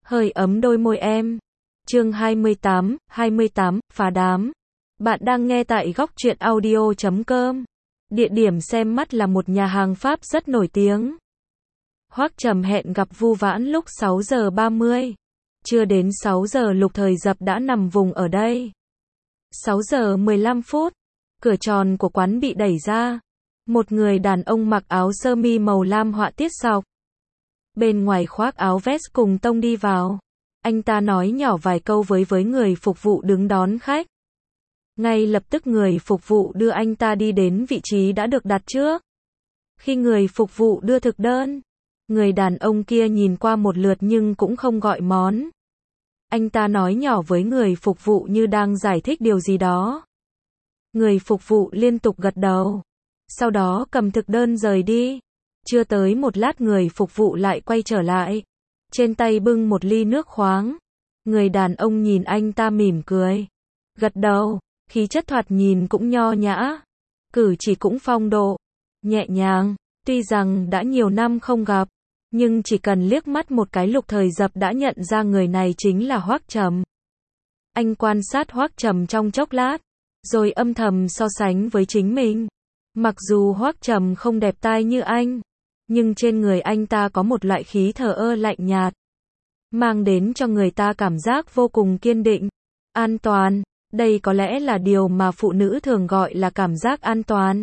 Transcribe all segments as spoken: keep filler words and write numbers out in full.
hơi ấm đôi môi em. Chương hai mươi tám, hai mươi tám, phá đám. Bạn đang nghe tại góc truyện audio chấm com. Địa điểm xem mắt là một nhà hàng Pháp rất nổi tiếng. Hoắc Trầm hẹn gặp Vu Vãn lúc sáu giờ ba mươi. Chưa đến sáu giờ Lục Thời Dập đã nằm vùng ở đây. sáu giờ mười lăm phút, cửa tròn của quán bị đẩy ra. Một người đàn ông mặc áo sơ mi màu lam họa tiết sọc. Bên ngoài khoác áo vest cùng tông đi vào. Anh ta nói nhỏ vài câu với với người phục vụ đứng đón khách. Ngay lập tức người phục vụ đưa anh ta đi đến vị trí đã được đặt trước. Khi người phục vụ đưa thực đơn, người đàn ông kia nhìn qua một lượt nhưng cũng không gọi món. Anh ta nói nhỏ với người phục vụ như đang giải thích điều gì đó. Người phục vụ liên tục gật đầu. Sau đó cầm thực đơn rời đi. Chưa tới một lát người phục vụ lại quay trở lại. Trên tay bưng một ly nước khoáng. Người đàn ông nhìn anh ta mỉm cười. Gật đầu, khí chất thoạt nhìn cũng nho nhã. Cử chỉ cũng phong độ, nhẹ nhàng. Tuy rằng đã nhiều năm không gặp, nhưng chỉ cần liếc mắt một cái Lục Thời Dập đã nhận ra người này chính là Hoắc Trầm. Anh quan sát Hoắc Trầm trong chốc lát, rồi âm thầm so sánh với chính mình. Mặc dù Hoắc Trầm không đẹp tai như anh, nhưng trên người anh ta có một loại khí thờ ơ lạnh nhạt, mang đến cho người ta cảm giác vô cùng kiên định, an toàn. Đây có lẽ là điều mà phụ nữ thường gọi là cảm giác an toàn.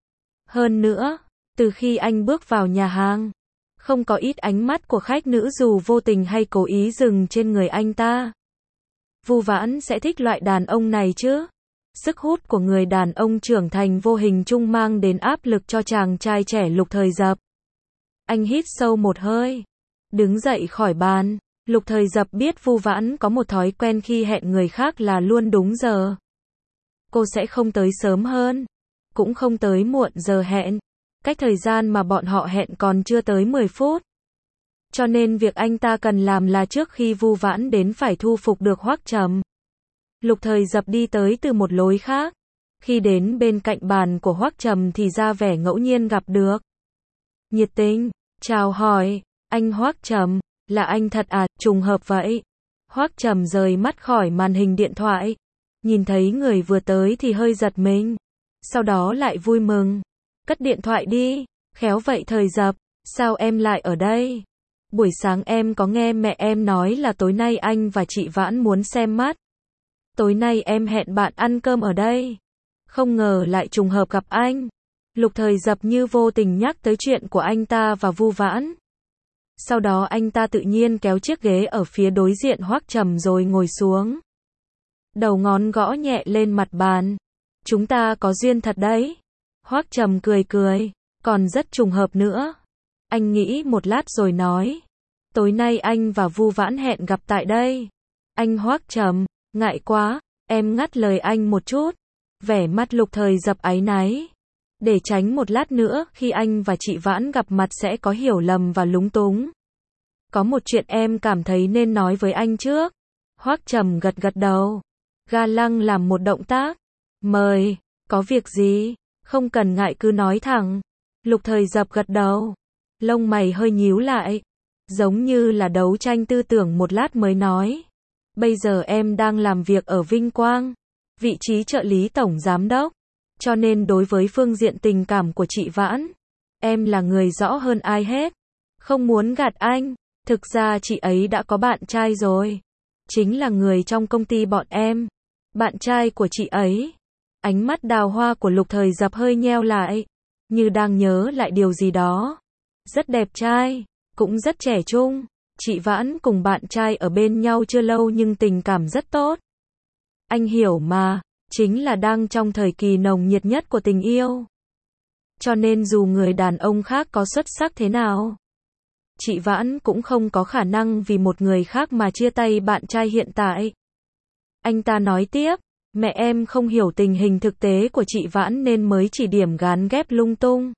Hơn nữa, từ khi anh bước vào nhà hàng, không có ít ánh mắt của khách nữ dù vô tình hay cố ý dừng trên người anh ta. Vu Vãn sẽ thích loại đàn ông này chứ? Sức hút của người đàn ông trưởng thành vô hình chung mang đến áp lực cho chàng trai trẻ Lục Thời Dập. Anh hít sâu một hơi, đứng dậy khỏi bàn. Lục Thời Dập biết Vu Vãn có một thói quen khi hẹn người khác là luôn đúng giờ. Cô sẽ không tới sớm hơn, cũng không tới muộn giờ hẹn. Cách thời gian mà bọn họ hẹn còn chưa tới mười phút. Cho nên việc anh ta cần làm là trước khi Vu Vãn đến phải thu phục được Hoắc Trầm. Lục Thời Dập đi tới từ một lối khác. Khi đến bên cạnh bàn của Hoắc Trầm thì ra vẻ ngẫu nhiên gặp được. Nhiệt tình, chào hỏi, anh Hoắc Trầm, là anh thật à, trùng hợp vậy. Hoắc Trầm rời mắt khỏi màn hình điện thoại. Nhìn thấy người vừa tới thì hơi giật mình. Sau đó lại vui mừng. Cất điện thoại đi, khéo vậy Thời Dập, sao em lại ở đây? Buổi sáng em có nghe mẹ em nói là tối nay anh và chị Vãn muốn xem mắt. Tối nay em hẹn bạn ăn cơm ở đây. Không ngờ lại trùng hợp gặp anh. Lục Thời Dập như vô tình nhắc tới chuyện của anh ta và Vu Vãn. Sau đó anh ta tự nhiên kéo chiếc ghế ở phía đối diện Hoắc Trầm rồi ngồi xuống. Đầu ngón gõ nhẹ lên mặt bàn. Chúng ta có duyên thật đấy. Hoắc Trầm cười cười, còn rất trùng hợp nữa. Anh nghĩ một lát rồi nói. Tối nay anh và Vu Vãn hẹn gặp tại đây. Anh Hoắc Trầm, ngại quá, em ngắt lời anh một chút. Vẻ mắt Lục Thời Dập áy náy. Để tránh một lát nữa khi anh và chị Vãn gặp mặt sẽ có hiểu lầm và lúng túng. Có một chuyện em cảm thấy nên nói với anh trước. Hoắc Trầm gật gật đầu. Ga lăng làm một động tác. Mời, có việc gì? Không cần ngại cứ nói thẳng. Lục Thời Dập gật đầu. Lông mày hơi nhíu lại. Giống như là đấu tranh tư tưởng một lát mới nói. Bây giờ em đang làm việc ở Vinh Quang. Vị trí trợ lý tổng giám đốc. Cho nên đối với phương diện tình cảm của chị Vãn, em là người rõ hơn ai hết. Không muốn gạt anh. Thực ra chị ấy đã có bạn trai rồi. Chính là người trong công ty bọn em. Bạn trai của chị ấy. Ánh mắt đào hoa của Lục Thời Dập hơi nheo lại, như đang nhớ lại điều gì đó. Rất đẹp trai, cũng rất trẻ trung. Chị Vãn cùng bạn trai ở bên nhau chưa lâu nhưng tình cảm rất tốt. Anh hiểu mà, chính là đang trong thời kỳ nồng nhiệt nhất của tình yêu. Cho nên dù người đàn ông khác có xuất sắc thế nào, chị Vãn cũng không có khả năng vì một người khác mà chia tay bạn trai hiện tại. Anh ta nói tiếp. Mẹ em không hiểu tình hình thực tế của chị Vãn nên mới chỉ điểm gán ghép lung tung.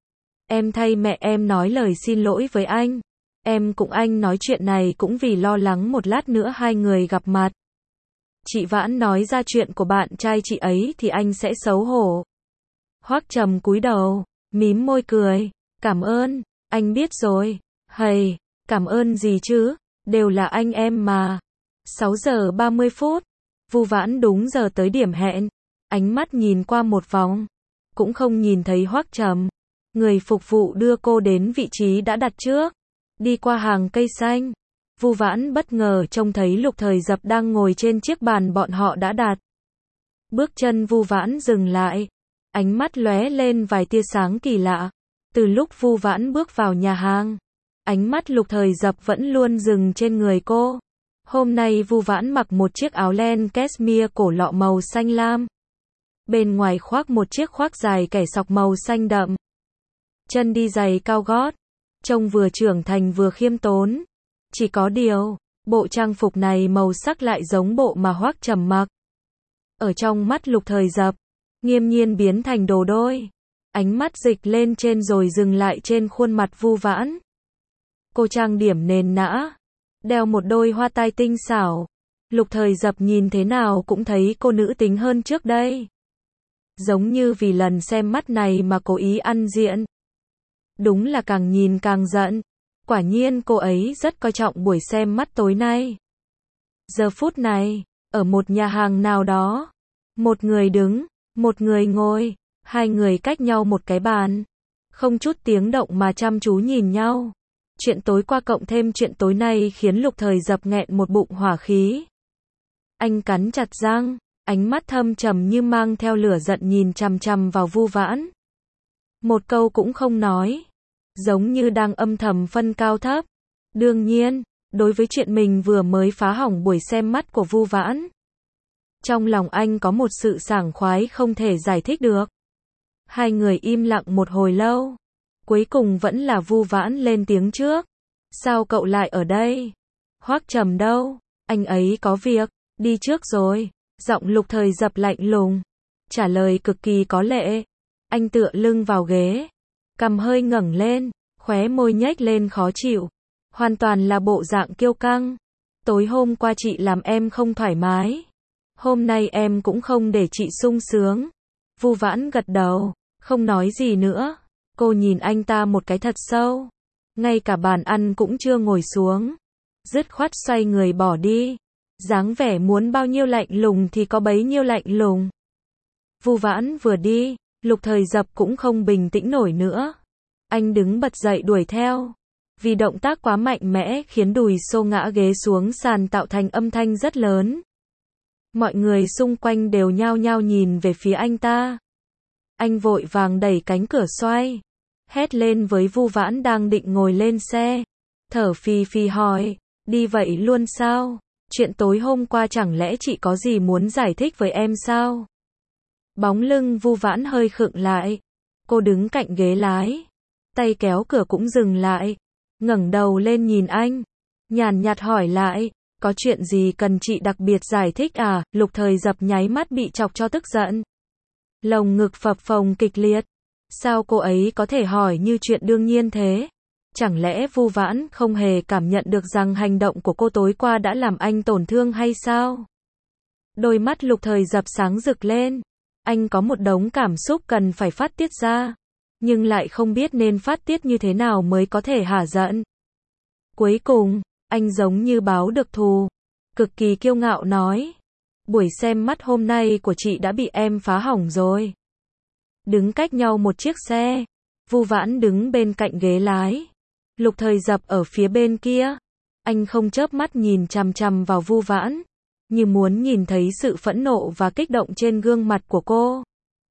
Em thay mẹ em nói lời xin lỗi với anh. Em cùng anh nói chuyện này cũng vì lo lắng một lát nữa hai người gặp mặt. Chị Vãn nói ra chuyện của bạn trai chị ấy thì anh sẽ xấu hổ. Hoắc Trầm cúi đầu, mím môi cười. Cảm ơn, anh biết rồi. Hầy, cảm ơn gì chứ? Đều là anh em mà. sáu giờ ba mươi phút. Vu Vãn đúng giờ tới điểm hẹn. Ánh mắt nhìn qua một vòng. Cũng không nhìn thấy Hoắc Trầm. Người phục vụ đưa cô đến vị trí đã đặt trước. Đi qua hàng cây xanh. Vu Vãn bất ngờ trông thấy Lục Thời Dập đang ngồi trên chiếc bàn bọn họ đã đặt. Bước chân Vu Vãn dừng lại. Ánh mắt lóe lên vài tia sáng kỳ lạ. Từ lúc Vu Vãn bước vào nhà hàng, ánh mắt Lục Thời Dập vẫn luôn dừng trên người cô. Hôm nay Vu Vãn mặc một chiếc áo len cashmere cổ lọ màu xanh lam. Bên ngoài khoác một chiếc khoác dài kẻ sọc màu xanh đậm. Chân đi giày cao gót. Trông vừa trưởng thành vừa khiêm tốn. Chỉ có điều, bộ trang phục này màu sắc lại giống bộ mà Hoắc Trầm mặc. Ở trong mắt Lục Thời Dập, nghiêm nhiên biến thành đồ đôi. Ánh mắt dịch lên trên rồi dừng lại trên khuôn mặt Vu Vãn. Cô trang điểm nền nã, đeo một đôi hoa tai tinh xảo. Lục Thời Dập nhìn thế nào cũng thấy cô nữ tính hơn trước đây. Giống như vì lần xem mắt này mà cố ý ăn diện. Đúng là càng nhìn càng giận. Quả nhiên cô ấy rất coi trọng buổi xem mắt tối nay. Giờ phút này, ở một nhà hàng nào đó, một người đứng, một người ngồi, hai người cách nhau một cái bàn. Không chút tiếng động mà chăm chú nhìn nhau. Chuyện tối qua cộng thêm chuyện tối nay khiến Lục Thời Dập nghẹn một bụng hỏa khí. Anh cắn chặt răng, ánh mắt thâm trầm như mang theo lửa giận nhìn chằm chằm vào Vu Vãn. Một câu cũng không nói. Giống như đang âm thầm phân cao thấp. Đương nhiên, đối với chuyện mình vừa mới phá hỏng buổi xem mắt của Vu Vãn, trong lòng anh có một sự sảng khoái không thể giải thích được. Hai người im lặng một hồi lâu. Cuối cùng vẫn là Vu Vãn lên tiếng trước. Sao cậu lại ở đây? Hoắc Trầm đâu? Anh ấy có việc, đi trước rồi. Giọng Lục Thời Dập lạnh lùng. Trả lời cực kỳ có lệ. Anh tựa lưng vào ghế. Cằm hơi ngẩng lên, khóe môi nhếch lên khó chịu. Hoàn toàn là bộ dạng kiêu căng. Tối hôm qua chị làm em không thoải mái. Hôm nay em cũng không để chị sung sướng. Vu Vãn gật đầu, không nói gì nữa. Cô nhìn anh ta một cái thật sâu. Ngay cả bàn ăn cũng chưa ngồi xuống. Dứt khoát xoay người bỏ đi. Dáng vẻ muốn bao nhiêu lạnh lùng thì có bấy nhiêu lạnh lùng. Vu Vãn vừa đi, Lục Thời Dập cũng không bình tĩnh nổi nữa. Anh đứng bật dậy đuổi theo. Vì động tác quá mạnh mẽ khiến đùi xô ngã ghế xuống sàn tạo thành âm thanh rất lớn. Mọi người xung quanh đều nhao nhao nhìn về phía anh ta. Anh vội vàng đẩy cánh cửa xoay. Hét lên với Vu Vãn đang định ngồi lên xe. Thở phì phì hỏi, đi vậy luôn sao? Chuyện tối hôm qua chẳng lẽ chị có gì muốn giải thích với em sao? Bóng lưng Vu Vãn hơi khựng lại. Cô đứng cạnh ghế lái. Tay kéo cửa cũng dừng lại. Ngẩng đầu lên nhìn anh. Nhàn nhạt hỏi lại, có chuyện gì cần chị đặc biệt giải thích à? Lục Thời Dập nháy mắt bị chọc cho tức giận. Lồng ngực phập phồng kịch liệt. Sao cô ấy có thể hỏi như chuyện đương nhiên thế? Chẳng lẽ Vu Vãn không hề cảm nhận được rằng hành động của cô tối qua đã làm anh tổn thương hay sao? Đôi mắt Lục Thời Dập sáng rực lên. Anh có một đống cảm xúc cần phải phát tiết ra. Nhưng lại không biết nên phát tiết như thế nào mới có thể hả giận. Cuối cùng, anh giống như báo được thù. Cực kỳ kiêu ngạo nói. Buổi xem mắt hôm nay của chị đã bị em phá hỏng rồi. Đứng cách nhau một chiếc xe. Vu Vãn đứng bên cạnh ghế lái. Lục Thời Dập ở phía bên kia. Anh không chớp mắt nhìn chằm chằm vào Vu Vãn. Như muốn nhìn thấy sự phẫn nộ và kích động trên gương mặt của cô.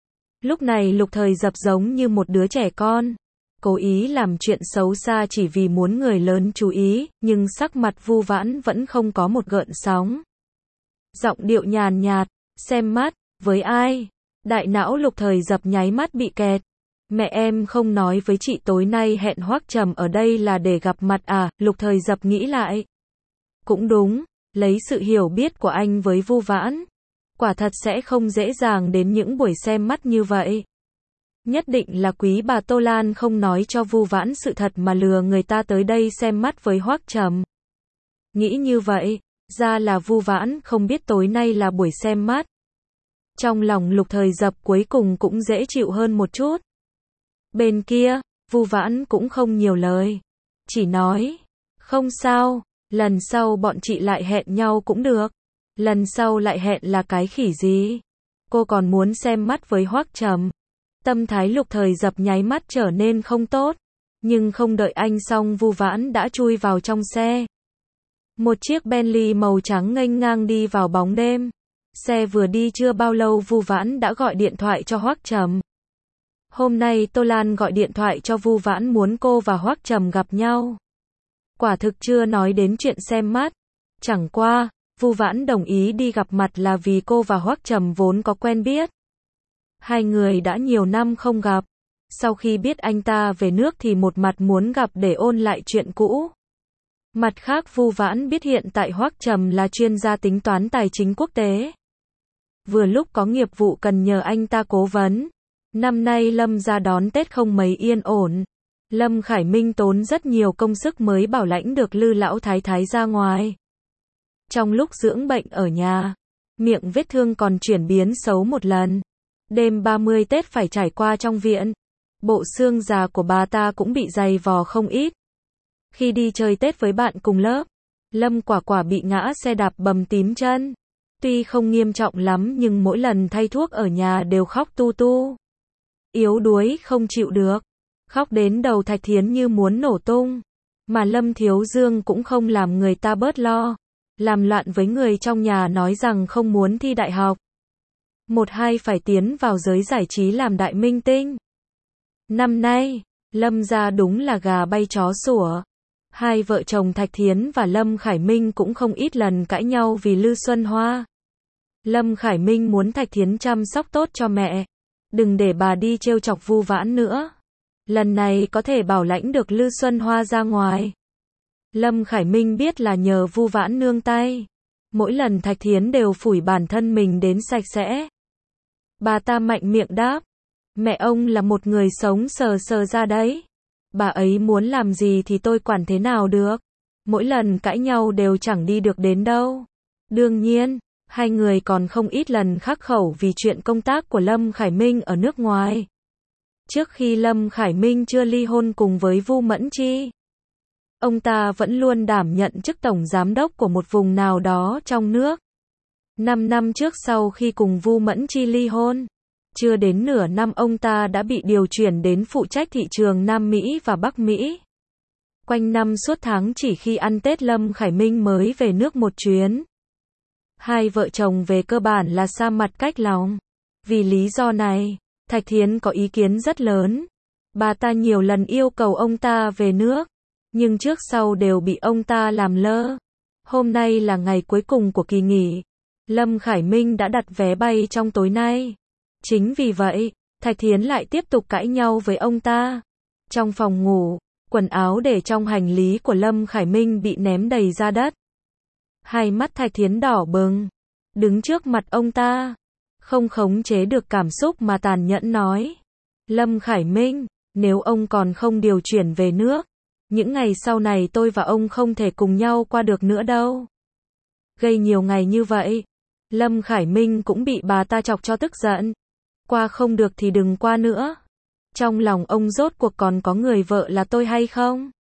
Lúc này Lục Thời Dập giống như một đứa trẻ con. Cố ý làm chuyện xấu xa chỉ vì muốn người lớn chú ý, nhưng sắc mặt Vu Vãn vẫn không có một gợn sóng. Giọng điệu nhàn nhạt, xem mắt, với ai? Đại não Lục Thời Dập nháy mắt bị kẹt. Mẹ em không nói với chị tối nay hẹn Hoắc Trầm ở đây là để gặp mặt à? Lục Thời Dập nghĩ lại. Cũng đúng, lấy sự hiểu biết của anh với Vu Vãn, quả thật sẽ không dễ dàng đến những buổi xem mắt như vậy. Nhất định là quý bà Tô Lan không nói cho Vu Vãn sự thật mà lừa người ta tới đây xem mắt với Hoắc Trầm. Nghĩ như vậy, ra là Vu Vãn không biết tối nay là buổi xem mắt. Trong lòng Lục Thời Dập cuối cùng cũng dễ chịu hơn một chút. Bên kia, Vu Vãn cũng không nhiều lời. Chỉ nói, không sao, Lần sau bọn chị lại hẹn nhau cũng được. Lần sau lại hẹn là cái khỉ gì? Cô còn muốn xem mắt với Hoắc Trầm. Tâm thái Lục Thời Dập nháy mắt trở nên không tốt. Nhưng không đợi anh xong Vu Vãn đã chui vào trong xe. Một chiếc Bentley màu trắng nghênh ngang đi vào bóng đêm. Xe vừa đi chưa bao lâu Vu Vãn đã gọi điện thoại cho Hoắc Trầm. Hôm nay Tô Lan gọi điện thoại cho Vu Vãn muốn cô và Hoắc Trầm gặp nhau. Quả thực chưa nói đến chuyện xem mắt. Chẳng qua, Vu Vãn đồng ý đi gặp mặt là vì cô và Hoắc Trầm vốn có quen biết. Hai người đã nhiều năm không gặp. Sau khi biết anh ta về nước thì một mặt muốn gặp để ôn lại chuyện cũ. Mặt khác Vu Vãn biết hiện tại Hoắc Trầm là chuyên gia tính toán tài chính quốc tế. Vừa lúc có nghiệp vụ cần nhờ anh ta cố vấn. Năm nay Lâm gia đón Tết không mấy yên ổn. Lâm Khải Minh tốn rất nhiều công sức mới bảo lãnh được Lư lão thái thái ra ngoài. Trong lúc dưỡng bệnh ở nhà, miệng vết thương còn chuyển biến xấu một lần. Đêm ba mươi Tết phải trải qua trong viện. Bộ xương già của bà ta cũng bị dày vò không ít. Khi đi chơi Tết với bạn cùng lớp, Lâm Quả Quả bị ngã xe đạp bầm tím chân. Tuy không nghiêm trọng lắm nhưng mỗi lần thay thuốc ở nhà đều khóc tu tu. Yếu đuối không chịu được. Khóc đến đầu Thạch Thiến như muốn nổ tung. Mà Lâm Thiếu Dương cũng không làm người ta bớt lo. Làm loạn với người trong nhà nói rằng không muốn thi đại học. Một hai phải tiến vào giới giải trí làm đại minh tinh. Năm nay, Lâm gia đúng là gà bay chó sủa. Hai vợ chồng Thạch Thiến và Lâm Khải Minh cũng không ít lần cãi nhau vì Lư Xuân Hoa. Lâm Khải Minh muốn Thạch Thiến chăm sóc tốt cho mẹ. Đừng để bà đi trêu chọc Vu Vãn nữa. Lần này có thể bảo lãnh được Lư Xuân Hoa ra ngoài. Lâm Khải Minh biết là nhờ Vu Vãn nương tay. Mỗi lần Thạch Thiến đều phủi bản thân mình đến sạch sẽ. Bà ta mạnh miệng đáp. Mẹ ông là một người sống sờ sờ ra đấy. Bà ấy muốn làm gì thì tôi quản thế nào được. Mỗi lần cãi nhau đều chẳng đi được đến đâu. Đương nhiên, hai người còn không ít lần khắc khẩu vì chuyện công tác của Lâm Khải Minh ở nước ngoài. Trước khi Lâm Khải Minh chưa ly hôn cùng với Vu Mẫn Chi, ông ta vẫn luôn đảm nhận chức tổng giám đốc của một vùng nào đó trong nước. Năm năm trước sau khi cùng Vu Mẫn Chi ly hôn, chưa đến nửa năm ông ta đã bị điều chuyển đến phụ trách thị trường Nam Mỹ và Bắc Mỹ. Quanh năm suốt tháng chỉ khi ăn Tết Lâm Khải Minh mới về nước một chuyến. Hai vợ chồng về cơ bản là xa mặt cách lòng. Vì lý do này, Thạch Thiến có ý kiến rất lớn. Bà ta nhiều lần yêu cầu ông ta về nước, nhưng trước sau đều bị ông ta làm lơ. Hôm nay là ngày cuối cùng của kỳ nghỉ. Lâm Khải Minh đã đặt vé bay trong tối nay. Chính vì vậy, Thạch Thiến lại tiếp tục cãi nhau với ông ta. Trong phòng ngủ, quần áo để trong hành lý của Lâm Khải Minh bị ném đầy ra đất. Hai mắt Thạch Thiến đỏ bừng, đứng trước mặt ông ta, không khống chế được cảm xúc mà tàn nhẫn nói. Lâm Khải Minh, nếu ông còn không điều chuyển về nước, những ngày sau này tôi và ông không thể cùng nhau qua được nữa đâu. Gây nhiều ngày như vậy, Lâm Khải Minh cũng bị bà ta chọc cho tức giận. Qua không được thì đừng qua nữa. Trong lòng ông rốt cuộc còn có người vợ là tôi hay không?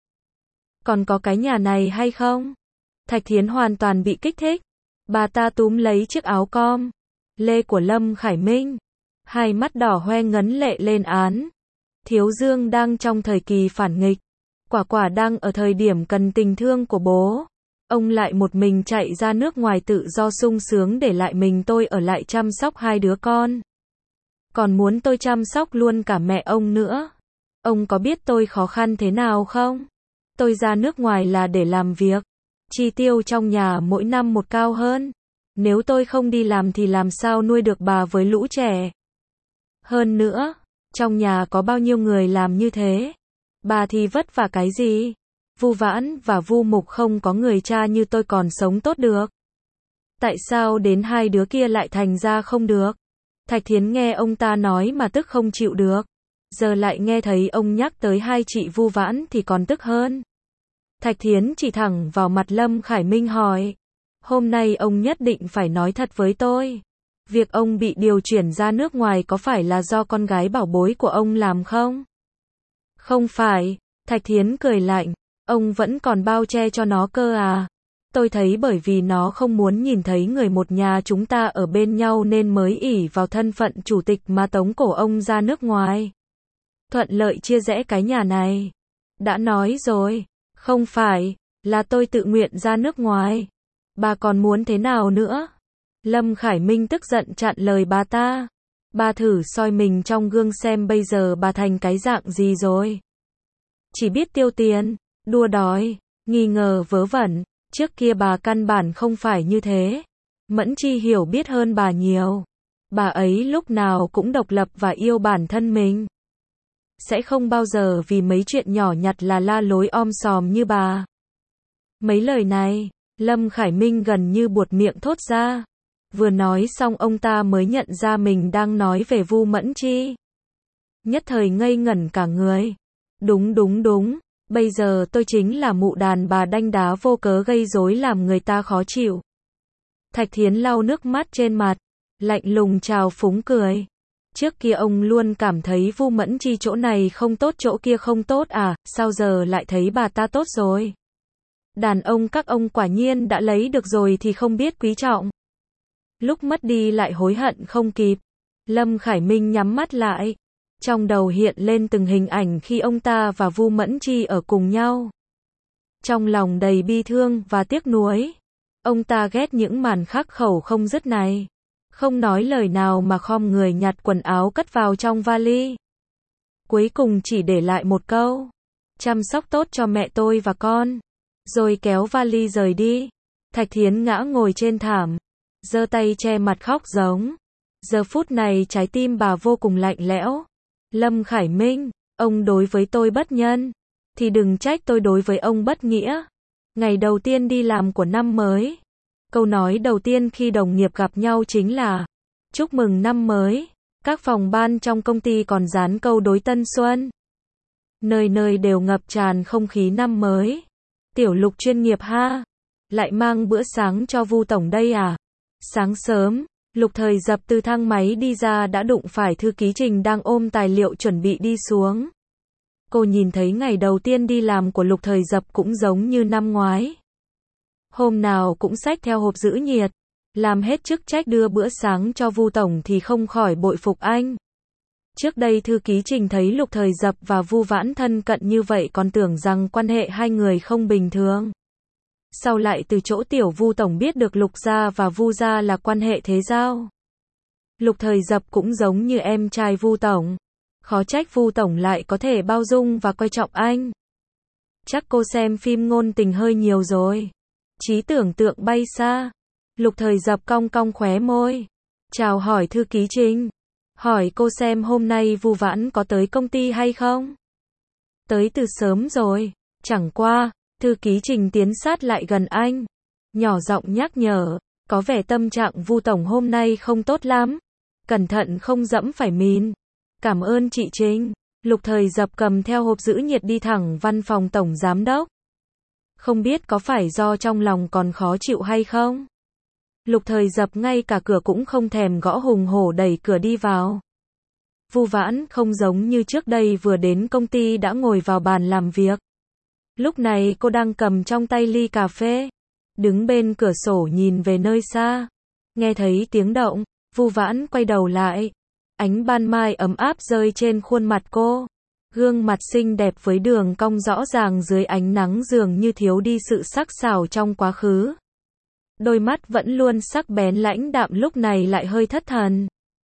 Còn có cái nhà này hay không? Thạch Thiến hoàn toàn bị kích thích. Bà ta túm lấy chiếc áo com lê của Lâm Khải Minh. Hai mắt đỏ hoe ngấn lệ lên án. Thiếu Dương đang trong thời kỳ phản nghịch. Quả Quả đang ở thời điểm cần tình thương của bố. Ông lại một mình chạy ra nước ngoài tự do sung sướng để lại mình tôi ở lại chăm sóc hai đứa con. Còn muốn tôi chăm sóc luôn cả mẹ ông nữa. Ông có biết tôi khó khăn thế nào không? Tôi ra nước ngoài là để làm việc. Chi tiêu trong nhà mỗi năm một cao hơn. Nếu tôi không đi làm thì làm sao nuôi được bà với lũ trẻ? Hơn nữa, trong nhà có bao nhiêu người làm như thế? Bà thì vất vả cái gì? Vu Vãn và Vu Mục không có người cha như tôi còn sống tốt được. Tại sao đến hai đứa kia lại thành ra không được? Thạch Thiến nghe ông ta nói mà tức không chịu được. Giờ lại nghe thấy ông nhắc tới hai chị Vu Vãn thì còn tức hơn. Thạch Thiến chỉ thẳng vào mặt Lâm Khải Minh hỏi. Hôm nay ông nhất định phải nói thật với tôi. Việc ông bị điều chuyển ra nước ngoài có phải là do con gái bảo bối của ông làm không? Không phải, Thạch Thiến cười lạnh. Ông vẫn còn bao che cho nó cơ à? Tôi thấy bởi vì nó không muốn nhìn thấy người một nhà chúng ta ở bên nhau nên mới ỷ vào thân phận chủ tịch mà tống cổ ông ra nước ngoài. Thuận lợi chia rẽ cái nhà này. Đã nói rồi, không phải, là tôi tự nguyện ra nước ngoài. Bà còn muốn thế nào nữa? Lâm Khải Minh tức giận chặn lời bà ta. Bà thử soi mình trong gương xem bây giờ bà thành cái dạng gì rồi. Chỉ biết tiêu tiền, đua đòi, nghi ngờ vớ vẩn. Trước kia bà căn bản không phải như thế. Mẫn Chi hiểu biết hơn bà nhiều. Bà ấy lúc nào cũng độc lập và yêu bản thân mình. Sẽ không bao giờ vì mấy chuyện nhỏ nhặt là la lối om sòm như bà. Mấy lời này, Lâm Khải Minh gần như buột miệng thốt ra. Vừa nói xong ông ta mới nhận ra mình đang nói về Vu Mẫn Chi. Nhất thời ngây ngẩn cả người. Đúng đúng đúng, bây giờ tôi chính là mụ đàn bà đanh đá vô cớ gây rối làm người ta khó chịu. Thạch Thiến lau nước mắt trên mặt, lạnh lùng chào phúng cười. Trước kia ông luôn cảm thấy Vu Mẫn Chi chỗ này không tốt chỗ kia không tốt à, sao giờ lại thấy bà ta tốt rồi? Đàn ông các ông quả nhiên đã lấy được rồi thì không biết quý trọng. Lúc mất đi lại hối hận không kịp. Lâm Khải Minh nhắm mắt lại. Trong đầu hiện lên từng hình ảnh khi ông ta và Vu Mẫn Chi ở cùng nhau. Trong lòng đầy bi thương và tiếc nuối. Ông ta ghét những màn khắc khẩu không dứt này. Không nói lời nào mà khom người nhặt quần áo cất vào trong vali. Cuối cùng chỉ để lại một câu. Chăm sóc tốt cho mẹ tôi và con. Rồi kéo vali rời đi. Thạch Thiến ngã ngồi trên thảm. Giơ tay che mặt khóc giống. Giờ phút này trái tim bà vô cùng lạnh lẽo. Lâm Khải Minh, ông đối với tôi bất nhân. Thì đừng trách tôi đối với ông bất nghĩa. Ngày đầu tiên đi làm của năm mới. Câu nói đầu tiên khi đồng nghiệp gặp nhau chính là chúc mừng năm mới. Các phòng ban trong công ty còn dán câu đối tân xuân. Nơi nơi đều ngập tràn không khí năm mới. Tiểu Lục chuyên nghiệp ha. Lại mang bữa sáng cho Vu tổng đây à? Sáng sớm, Lục Thời Dập từ thang máy đi ra đã đụng phải thư ký Trình đang ôm tài liệu chuẩn bị đi xuống. Cô nhìn thấy ngày đầu tiên đi làm của Lục Thời Dập cũng giống như năm ngoái. Hôm nào cũng xách theo hộp giữ nhiệt, làm hết chức trách đưa bữa sáng cho Vu tổng thì không khỏi bội phục anh. Trước đây thư ký Trình thấy Lục Thời Dập và Vu Vãn thân cận như vậy còn tưởng rằng quan hệ hai người không bình thường. Sau lại từ chỗ tiểu Vu tổng biết được Lục gia và Vu gia là quan hệ thế giao. Lục Thời Dập cũng giống như em trai Vu tổng. Khó trách Vu tổng lại có thể bao dung và coi trọng anh. Chắc cô xem phim ngôn tình hơi nhiều rồi. Trí tưởng tượng bay xa. Lục Thời Dập cong cong khóe môi. Chào hỏi thư ký Trình. Hỏi cô xem hôm nay Vu Vãn có tới công ty hay không? Tới từ sớm rồi. Chẳng qua, thư ký Trình tiến sát lại gần anh. Nhỏ giọng nhắc nhở. Có vẻ tâm trạng Vu tổng hôm nay không tốt lắm. Cẩn thận không dẫm phải mìn. Cảm ơn chị Trình. Lục Thời Dập cầm theo hộp giữ nhiệt đi thẳng văn phòng tổng giám đốc. Không biết có phải do trong lòng còn khó chịu hay không? Lục Thời Dập ngay cả cửa cũng không thèm gõ hùng hổ đẩy cửa đi vào. Vu Vãn không giống như trước đây vừa đến công ty đã ngồi vào bàn làm việc. Lúc này cô đang cầm trong tay ly cà phê, đứng bên cửa sổ nhìn về nơi xa. Nghe thấy tiếng động, Vu Vãn quay đầu lại. Ánh ban mai ấm áp rơi trên khuôn mặt cô. Gương mặt xinh đẹp với đường cong rõ ràng dưới ánh nắng dường như thiếu đi sự sắc sảo trong quá khứ. Đôi mắt vẫn luôn sắc bén lãnh đạm lúc này lại hơi thất thần.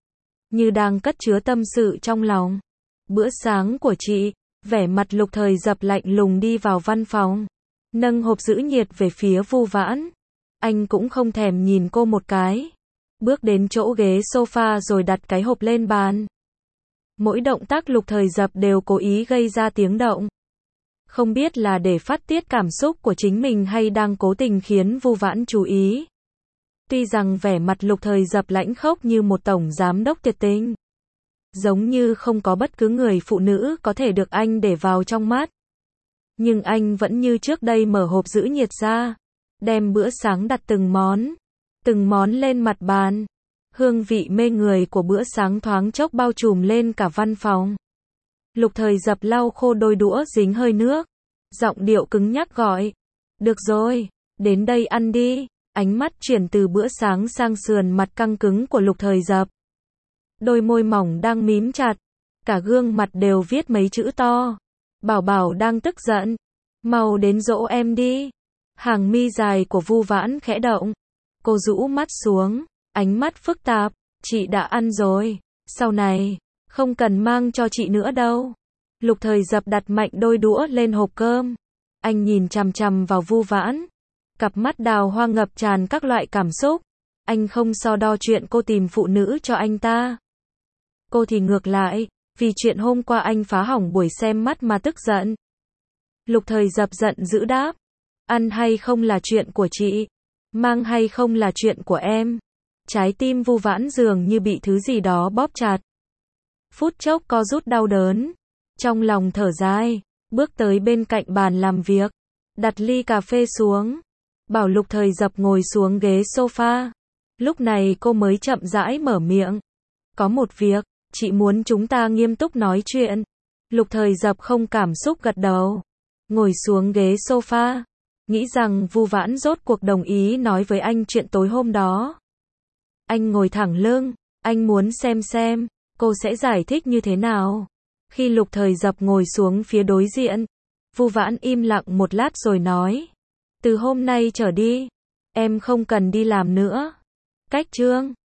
Như đang cất chứa tâm sự trong lòng. Bữa sáng của chị, vẻ mặt Lục Thời Dập lạnh lùng đi vào văn phòng. Nâng hộp giữ nhiệt về phía Vu Vãn. Anh cũng không thèm nhìn cô một cái. Bước đến chỗ ghế sofa rồi đặt cái hộp lên bàn. Mỗi động tác Lục Thời Dập đều cố ý gây ra tiếng động. Không biết là để phát tiết cảm xúc của chính mình hay đang cố tình khiến Vu Vãn chú ý. Tuy rằng vẻ mặt Lục Thời Dập lãnh khốc như một tổng giám đốc tuyệt tình. Giống như không có bất cứ người phụ nữ có thể được anh để vào trong mắt. Nhưng anh vẫn như trước đây mở hộp giữ nhiệt ra. Đem bữa sáng đặt từng món. Từng món lên mặt bàn. Hương vị mê người của bữa sáng thoáng chốc bao trùm lên cả văn phòng. Lục Thời Dập lau khô đôi đũa dính hơi nước. Giọng điệu cứng nhắc gọi. Được rồi, Đến đây ăn đi. Ánh mắt chuyển từ bữa sáng sang sườn mặt căng cứng của Lục Thời Dập. Đôi môi mỏng đang mím chặt. Cả gương mặt đều viết mấy chữ to. Bảo Bảo đang tức giận. Mau đến dỗ em đi. Hàng mi dài của Vu Vãn khẽ động. Cô rũ mắt xuống. Ánh mắt phức tạp. Chị đã ăn rồi. Sau này, không cần mang cho chị nữa đâu. Lục Thời Dập đặt mạnh đôi đũa lên hộp cơm. Anh nhìn chằm chằm vào Vu Vãn. Cặp mắt đào hoa ngập tràn các loại cảm xúc. Anh không so đo chuyện cô tìm phụ nữ cho anh ta. Cô thì ngược lại, vì chuyện hôm qua anh phá hỏng buổi xem mắt mà tức giận. Lục Thời Dập giận dữ đáp. Ăn hay không là chuyện của chị. Mang hay không là chuyện của em. Trái tim Vu Vãn dường như bị thứ gì đó bóp chặt. Phút chốc co rút đau đớn. Trong lòng thở dài, bước tới bên cạnh bàn làm việc. Đặt ly cà phê xuống. Bảo Lục Thời Dập ngồi xuống ghế sofa. Lúc này cô mới chậm rãi mở miệng. Có một việc, chị muốn chúng ta nghiêm túc nói chuyện. Lục Thời Dập không cảm xúc gật đầu. Ngồi xuống ghế sofa. Nghĩ rằng Vu Vãn rốt cuộc đồng ý nói với anh chuyện tối hôm đó. Anh ngồi thẳng lưng. Anh muốn xem xem, cô sẽ giải thích như thế nào. Khi Lục Thời Dập ngồi xuống phía đối diện, Vu Vãn im lặng một lát rồi nói. Từ hôm nay trở đi, em không cần đi làm nữa. Cách chương